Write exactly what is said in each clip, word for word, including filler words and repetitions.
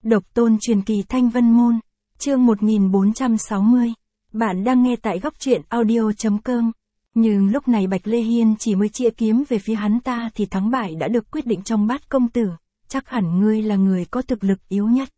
Độc tôn truyền kỳ Thanh Vân Môn, chương một nghìn bốn trăm sáu mươi. Bạn đang nghe tại góc truyện audio chấm com. Nhưng lúc này Bạch Lê Hiên chỉ mới chĩa kiếm về phía hắn ta thì thắng bại đã được quyết định trong Bát công tử, chắc hẳn ngươi là người có thực lực yếu nhất.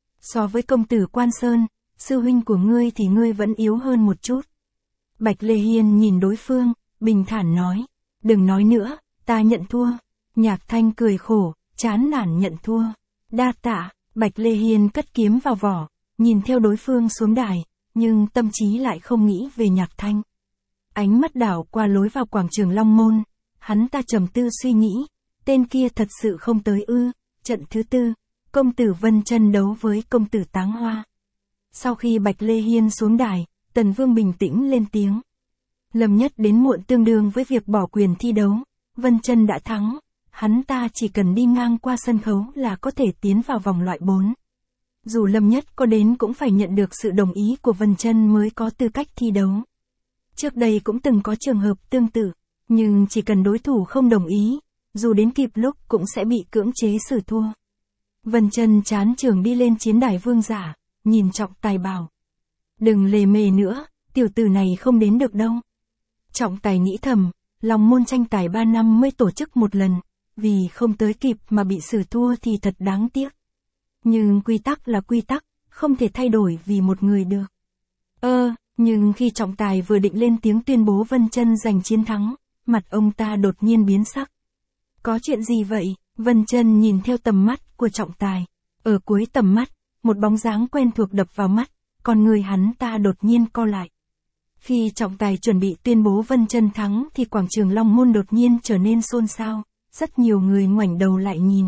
So với công tử Quan Sơn, sư huynh của ngươi thì ngươi vẫn yếu hơn một chút. Bạch Lê Hiên nhìn đối phương, bình thản nói, đừng nói nữa, ta nhận thua. Nhạc Thanh cười khổ, chán nản nhận thua. Đa tạ. Bạch Lê Hiên cất kiếm vào vỏ, nhìn theo đối phương xuống đài, nhưng tâm trí lại không nghĩ về Nhạc Thanh. Ánh mắt đảo qua lối vào quảng trường Long Môn, hắn ta trầm tư suy nghĩ, tên kia thật sự không tới ư. Trận thứ tư, công tử Vân Chân đấu với công tử Táng Hoa. Sau khi Bạch Lê Hiên xuống đài, Tần Vương bình tĩnh lên tiếng. Lâm Nhất đến muộn tương đương với việc bỏ quyền thi đấu, Vân Chân đã thắng. Hắn ta chỉ cần đi ngang qua sân khấu là có thể tiến vào vòng loại bốn. Dù Lâm Nhất có đến cũng phải nhận được sự đồng ý của Vân Chân mới có tư cách thi đấu. Trước đây cũng từng có trường hợp tương tự, nhưng chỉ cần đối thủ không đồng ý, dù đến kịp lúc cũng sẽ bị cưỡng chế xử thua. Vân Chân chán trường đi lên chiến đài vương giả, nhìn Trọng Tài bảo. Đừng lề mề nữa, tiểu tử này không đến được đâu. Trọng Tài nghĩ thầm, Long Môn tranh tài ba năm mới tổ chức một lần. Vì không tới kịp mà bị xử thua thì thật đáng tiếc. Nhưng quy tắc là quy tắc, không thể thay đổi vì một người được. Ơ, nhưng khi Trọng Tài vừa định lên tiếng tuyên bố Vân Chân giành chiến thắng, mặt ông ta đột nhiên biến sắc. Có chuyện gì vậy? Vân Chân nhìn theo tầm mắt của Trọng Tài. Ở cuối tầm mắt, một bóng dáng quen thuộc đập vào mắt, còn người hắn ta đột nhiên co lại. Khi Trọng Tài chuẩn bị tuyên bố Vân Chân thắng thì quảng trường Long Môn đột nhiên trở nên xôn xao. Rất nhiều người ngoảnh đầu lại nhìn.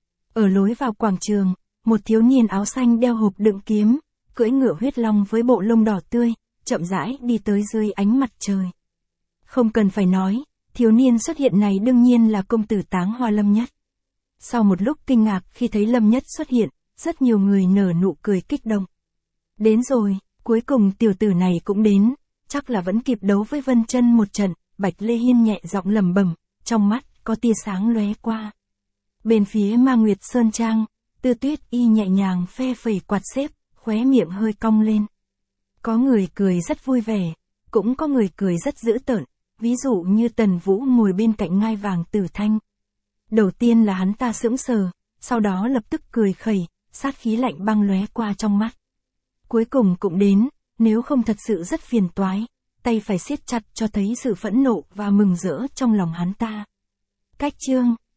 Ở lối vào quảng trường, một thiếu niên áo xanh đeo hộp đựng kiếm, cưỡi ngựa huyết long với bộ lông đỏ tươi, chậm rãi đi tới dưới ánh mặt trời. Không cần phải nói, thiếu niên xuất hiện này đương nhiên là công tử Táng Hoa Lâm Nhất. Sau một lúc kinh ngạc khi thấy Lâm Nhất xuất hiện, rất nhiều người nở nụ cười kích động. Đến rồi, cuối cùng tiểu tử này cũng đến, chắc là vẫn kịp đấu với Vân Chân một trận. Bạch Lê Hiên nhẹ giọng lẩm bẩm, trong mắt có tia sáng lóe qua. Bên phía Ma Nguyệt Sơn Trang, Tư Tuyết Y nhẹ nhàng phe phẩy quạt xếp, khóe miệng hơi cong lên. Có người cười rất vui vẻ, cũng có người cười rất dữ tợn, ví dụ như Tần Vũ ngồi bên cạnh ngai vàng Tử Thanh. Đầu tiên là hắn ta sững sờ, sau đó lập tức cười khẩy, sát khí lạnh băng lóe qua trong mắt. Cuối cùng cũng đến, nếu không thật sự rất phiền toái, tay phải siết chặt cho thấy sự phẫn nộ và mừng rỡ trong lòng hắn ta. Cách chương